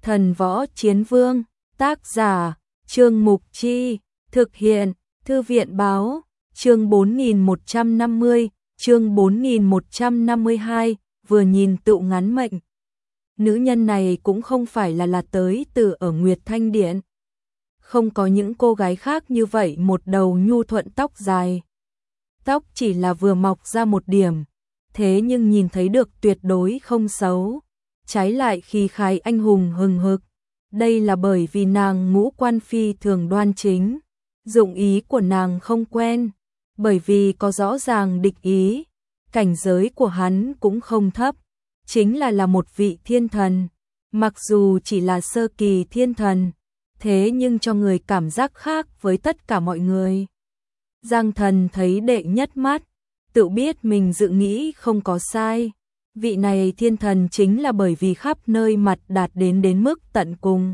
Thần Võ Chiến Vương, tác giả, Trương Mục Chi, thực hiện, Thư viện Báo, chương 4150, chương 4152, vừa nhìn tựu ngắn mệnh. Nữ nhân này cũng không phải là tới từ ở Nguyệt Thanh Điện. Không có những cô gái khác như vậy một đầu nhu thuận tóc dài. Tóc chỉ là vừa mọc ra một điểm, thế nhưng nhìn thấy được tuyệt đối không xấu. Trái lại khí khái anh hùng hừng hực. Đây là bởi vì nàng ngũ quan phi thường đoan chính. Dụng ý của nàng không quen, bởi vì có rõ ràng địch ý. Cảnh giới của hắn cũng không thấp, chính là một vị thiên thần. Mặc dù chỉ là sơ kỳ thiên thần, thế nhưng cho người cảm giác khác với tất cả mọi người. Giang Thần thấy đệ nhất mắt, tự biết mình dự nghĩ không có sai. Vị này thiên thần chính là bởi vì khắp nơi mặt đạt đến mức tận cùng.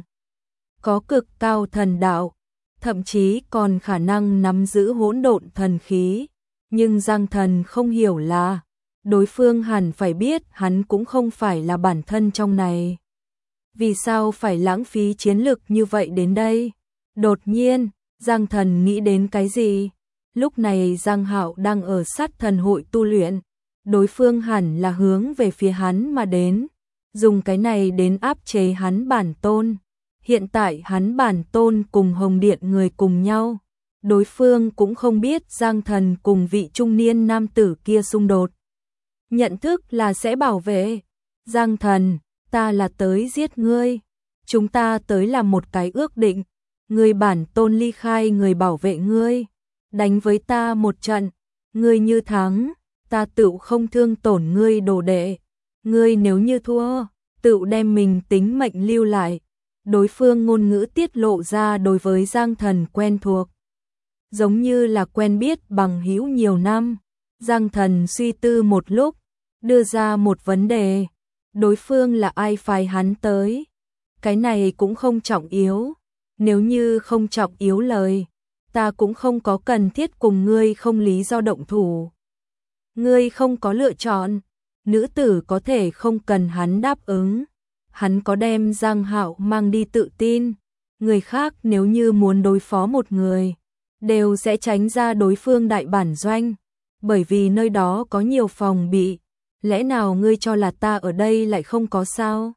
Có cực cao thần đạo, thậm chí còn khả năng nắm giữ hỗn độn thần khí. Nhưng Giang Thần không hiểu là, đối phương hẳn phải biết hắn cũng không phải là bản thân trong này. Vì sao phải lãng phí chiến lực như vậy đến đây? Đột nhiên, Giang Thần nghĩ đến cái gì? Lúc này Giang Hạo đang ở sát thần hội tu luyện. Đối phương hẳn là hướng về phía hắn mà đến, dùng cái này đến áp chế hắn bản tôn. Hiện tại hắn bản tôn cùng Hồng Điện người cùng nhau. Đối phương cũng không biết Giang Thần cùng vị trung niên nam tử kia xung đột. Nhận thức là sẽ bảo vệ. Giang Thần, ta là tới giết ngươi. Chúng ta tới làm một cái ước định. Người bản tôn ly khai người bảo vệ ngươi. Đánh với ta một trận. Ngươi như thắng, ta tựu không thương tổn ngươi đồ đệ. Ngươi nếu như thua, tựu đem mình tính mệnh lưu lại. Đối phương ngôn ngữ tiết lộ ra đối với Giang Thần quen thuộc. Giống như là quen biết bằng hữu nhiều năm. Giang Thần suy tư một lúc, đưa ra một vấn đề. Đối phương là ai phái hắn tới? Cái này cũng không trọng yếu. Nếu như không trọng yếu lời, ta cũng không có cần thiết cùng ngươi không lý do động thủ. Ngươi không có lựa chọn, nữ tử có thể không cần hắn đáp ứng. Hắn có đem Giang Hạo mang đi tự tin. Người khác nếu như muốn đối phó một người, đều sẽ tránh ra đối phương đại bản doanh, bởi vì nơi đó có nhiều phòng bị. Lẽ nào ngươi cho là ta ở đây lại không có sao?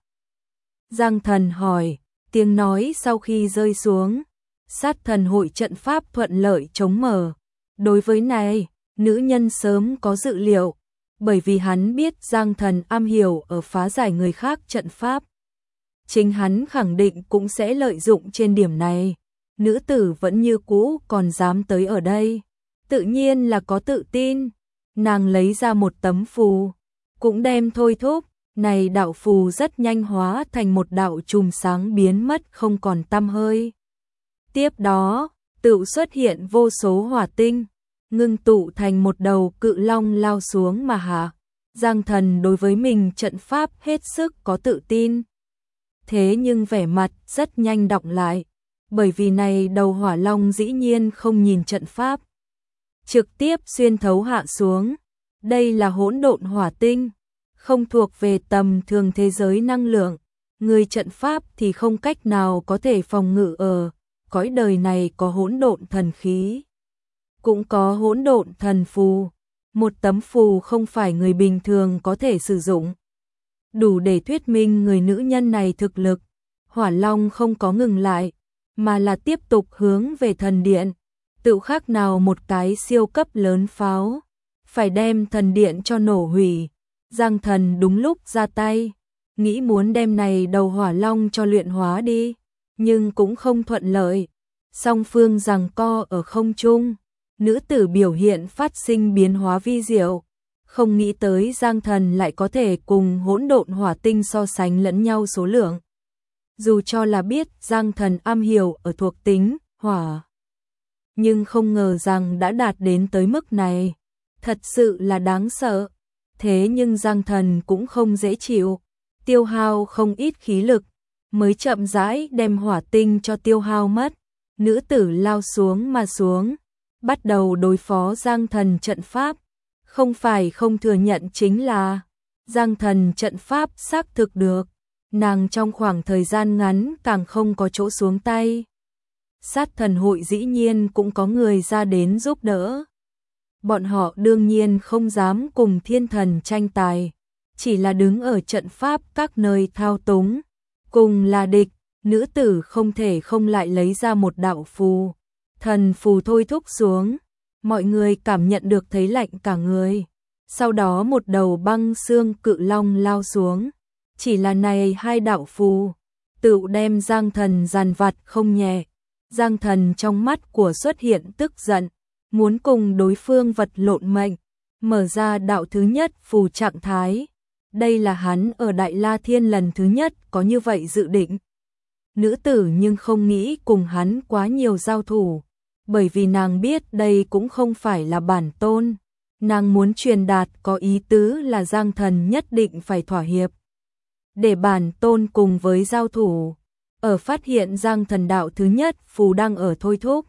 Giang Thần hỏi, tiếng nói sau khi rơi xuống. Sát thần hội trận pháp thuận lợi chống mở. Đối với này, nữ nhân sớm có dự liệu, bởi vì hắn biết Giang Thần am hiểu ở phá giải người khác trận pháp. Chính hắn khẳng định cũng sẽ lợi dụng trên điểm này. Nữ tử vẫn như cũ còn dám tới ở đây, tự nhiên là có tự tin. Nàng lấy ra một tấm phù, cũng đem thôi thúc. Này đạo phù rất nhanh hóa thành một đạo chùm sáng biến mất không còn tăm hơi. Tiếp đó, tự xuất hiện vô số hỏa tinh, ngưng tụ thành một đầu cự long lao xuống mà hạ. Giang Thần đối với mình trận pháp hết sức có tự tin. Thế nhưng vẻ mặt rất nhanh đọng lại, bởi vì này đầu hỏa long dĩ nhiên không nhìn trận pháp. Trực tiếp xuyên thấu hạ xuống. Đây là hỗn độn hỏa tinh, không thuộc về tầm thường thế giới năng lượng. Người trận pháp thì không cách nào có thể phòng ngự ở. Cõi đời này có hỗn độn thần khí, cũng có hỗn độn thần phù. Một tấm phù không phải người bình thường có thể sử dụng. Đủ để thuyết minh người nữ nhân này thực lực. Hỏa long không có ngừng lại, mà là tiếp tục hướng về thần điện. Tự khác nào một cái siêu cấp lớn pháo, phải đem thần điện cho nổ hủy. Giang Thần đúng lúc ra tay, nghĩ muốn đem này đầu hỏa long cho luyện hóa đi, nhưng cũng không thuận lợi. Song phương giằng co ở không trung, nữ tử biểu hiện phát sinh biến hóa vi diệu. Không nghĩ tới Giang Thần lại có thể cùng hỗn độn hỏa tinh so sánh lẫn nhau số lượng. Dù cho là biết Giang Thần am hiểu ở thuộc tính hỏa, nhưng không ngờ rằng đã đạt đến tới mức này. Thật sự là đáng sợ. Thế nhưng Giang Thần cũng không dễ chịu, tiêu hao không ít khí lực, mới chậm rãi đem hỏa tinh cho tiêu hao mất. Nữ tử lao xuống mà xuống, bắt đầu đối phó Giang Thần trận pháp. Không phải không thừa nhận chính là Giang Thần trận pháp xác thực được, nàng trong khoảng thời gian ngắn càng không có chỗ xuống tay. Sát thần hội dĩ nhiên cũng có người ra đến giúp đỡ. Bọn họ đương nhiên không dám cùng thiên thần tranh tài, chỉ là đứng ở trận pháp các nơi thao túng, cùng là địch. Nữ tử không thể không lại lấy ra một đạo phù, thần phù thôi thúc xuống, mọi người cảm nhận được thấy lạnh cả người. Sau đó một đầu băng xương cự long lao xuống, chỉ là này hai đạo phù, tự đem Giang Thần dàn vặt không nhẹ. Giang Thần trong mắt của xuất hiện tức giận, muốn cùng đối phương vật lộn mệnh, mở ra đạo thứ nhất phù trạng thái. Đây là hắn ở Đại La Thiên lần thứ nhất có như vậy dự định. Nữ tử nhưng không nghĩ cùng hắn quá nhiều giao thủ, bởi vì nàng biết đây cũng không phải là bản tôn. Nàng muốn truyền đạt có ý tứ là Giang Thần nhất định phải thỏa hiệp, để bản tôn cùng với giao thủ. Ở phát hiện Giang Thần đạo thứ nhất phù đang ở thôi thúc,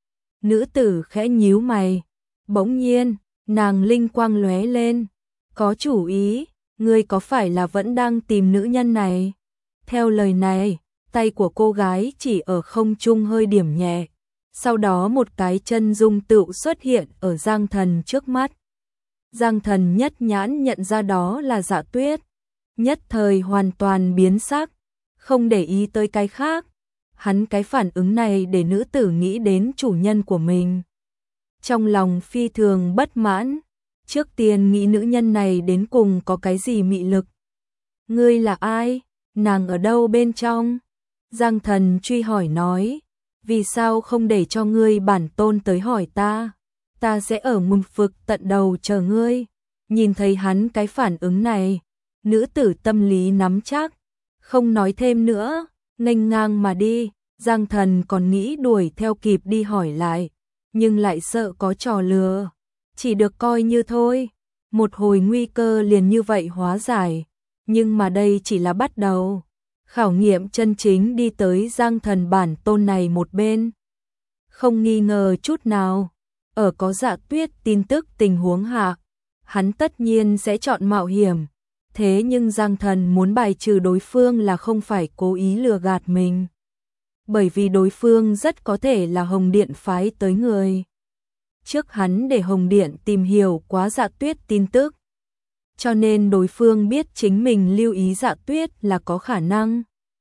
nữ tử khẽ nhíu mày, bỗng nhiên, nàng linh quang lóe lên, có chủ ý, ngươi có phải là vẫn đang tìm nữ nhân này? Theo lời này, tay của cô gái chỉ ở không trung hơi điểm nhẹ, sau đó một cái chân dung tựu xuất hiện ở Giang Thần trước mắt. Giang Thần nhất nhãn nhận ra đó là Dạ Tuyết, nhất thời hoàn toàn biến sắc, không để ý tới cái khác. Hắn cái phản ứng này để nữ tử nghĩ đến chủ nhân của mình. Trong lòng phi thường bất mãn, trước tiên nghĩ nữ nhân này đến cùng có cái gì mị lực. Ngươi là ai? Nàng ở đâu bên trong? Giang Thần truy hỏi nói, vì sao không để cho ngươi bản tôn tới hỏi ta? Ta sẽ ở Ngục Vực tận đầu chờ ngươi. Nhìn thấy hắn cái phản ứng này, nữ tử tâm lý nắm chắc, không nói thêm nữa, nghênh ngang mà đi. Giang Thần còn nghĩ đuổi theo kịp đi hỏi lại, nhưng lại sợ có trò lừa, chỉ được coi như thôi. Một hồi nguy cơ liền như vậy hóa giải, nhưng mà đây chỉ là bắt đầu. Khảo nghiệm chân chính đi tới Giang Thần bản tôn này một bên. Không nghi ngờ chút nào, ở có Dạ Tuyết tin tức tình huống hạ, hắn tất nhiên sẽ chọn mạo hiểm. Thế nhưng Giang Thần muốn bài trừ đối phương là không phải cố ý lừa gạt mình, bởi vì đối phương rất có thể là Hồng Điện phái tới người. Trước hắn để Hồng Điện tìm hiểu quá Dạ Tuyết tin tức, cho nên đối phương biết chính mình lưu ý Dạ Tuyết là có khả năng.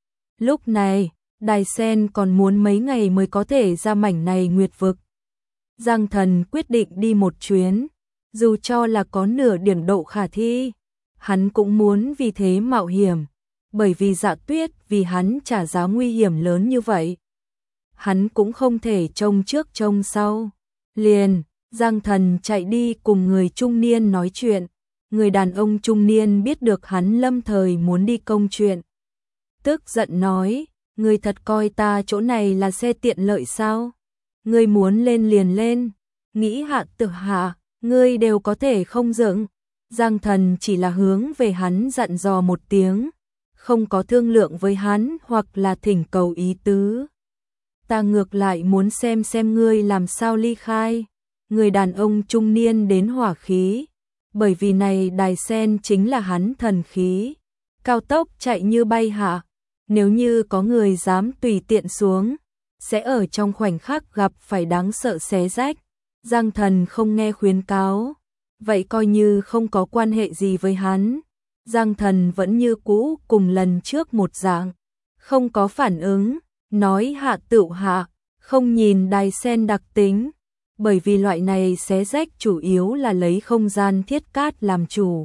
Lúc này, Đài Sen còn muốn mấy ngày mới có thể ra mảnh này nguyệt vực. Giang Thần quyết định đi một chuyến, dù cho là có nửa điểm độ khả thi, hắn cũng muốn vì thế mạo hiểm, bởi vì Dạ Tuyết vì hắn trả giá nguy hiểm lớn như vậy. Hắn cũng không thể trông trước trông sau. Liền, Giang Thần chạy đi cùng người trung niên nói chuyện. Người đàn ông trung niên biết được hắn lâm thời muốn đi công chuyện, tức giận nói, ngươi thật coi ta chỗ này là xe tiện lợi sao? Ngươi muốn lên liền lên, nghĩ hạ tự hạ, ngươi đều có thể không dựng. Giang Thần chỉ là hướng về hắn dặn dò một tiếng, không có thương lượng với hắn hoặc là thỉnh cầu ý tứ. Ta ngược lại muốn xem ngươi làm sao ly khai. Người đàn ông trung niên đến hỏa khí, bởi vì này Đài Sen chính là hắn thần khí, cao tốc chạy như bay hạ. Nếu như có người dám tùy tiện xuống, sẽ ở trong khoảnh khắc gặp phải đáng sợ xé rách. Giang Thần không nghe khuyến cáo, vậy coi như không có quan hệ gì với hắn. Giang Thần vẫn như cũ cùng lần trước một dạng, không có phản ứng, nói hạ tựu hạ, không nhìn Đài Sen đặc tính, bởi vì loại này xé rách chủ yếu là lấy không gian thiết cát làm chủ.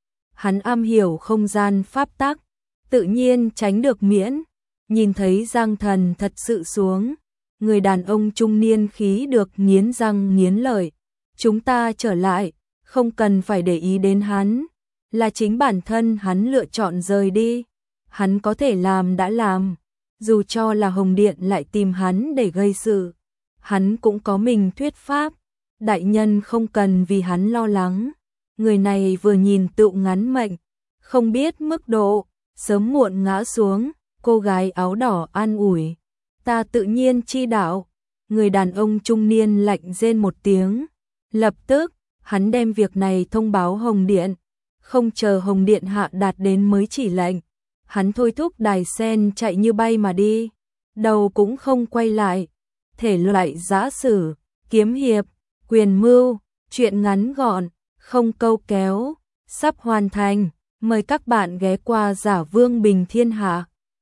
Hắn am hiểu không gian pháp tắc, tự nhiên tránh được miễn. Nhìn thấy Giang Thần thật sự xuống, người đàn ông trung niên khí được nghiến răng nghiến lợi. Chúng ta trở lại, không cần phải để ý đến hắn, là chính bản thân hắn lựa chọn rời đi. Hắn có thể làm đã làm, dù cho là Hồng Điện lại tìm hắn để gây sự, hắn cũng có mình thuyết pháp. Đại nhân không cần vì hắn lo lắng, người này vừa nhìn tựu ngắn mệnh, không biết mức độ, sớm muộn ngã xuống. Cô gái áo đỏ an ủi, ta tự nhiên chi đạo. Người đàn ông trung niên lạnh rên một tiếng, lập tức hắn đem việc này thông báo Hồng Điện, không chờ Hồng Điện hạ đạt đến mới chỉ lệnh. hắn thôi thúc đài sen chạy như bay mà đi, đầu cũng không quay lại. Thể loại giã sử, kiếm hiệp, quyền mưu, truyện ngắn gọn, không câu kéo, sắp hoàn thành. Mời các bạn ghé qua Giả Vương Bình Thiên Hạ.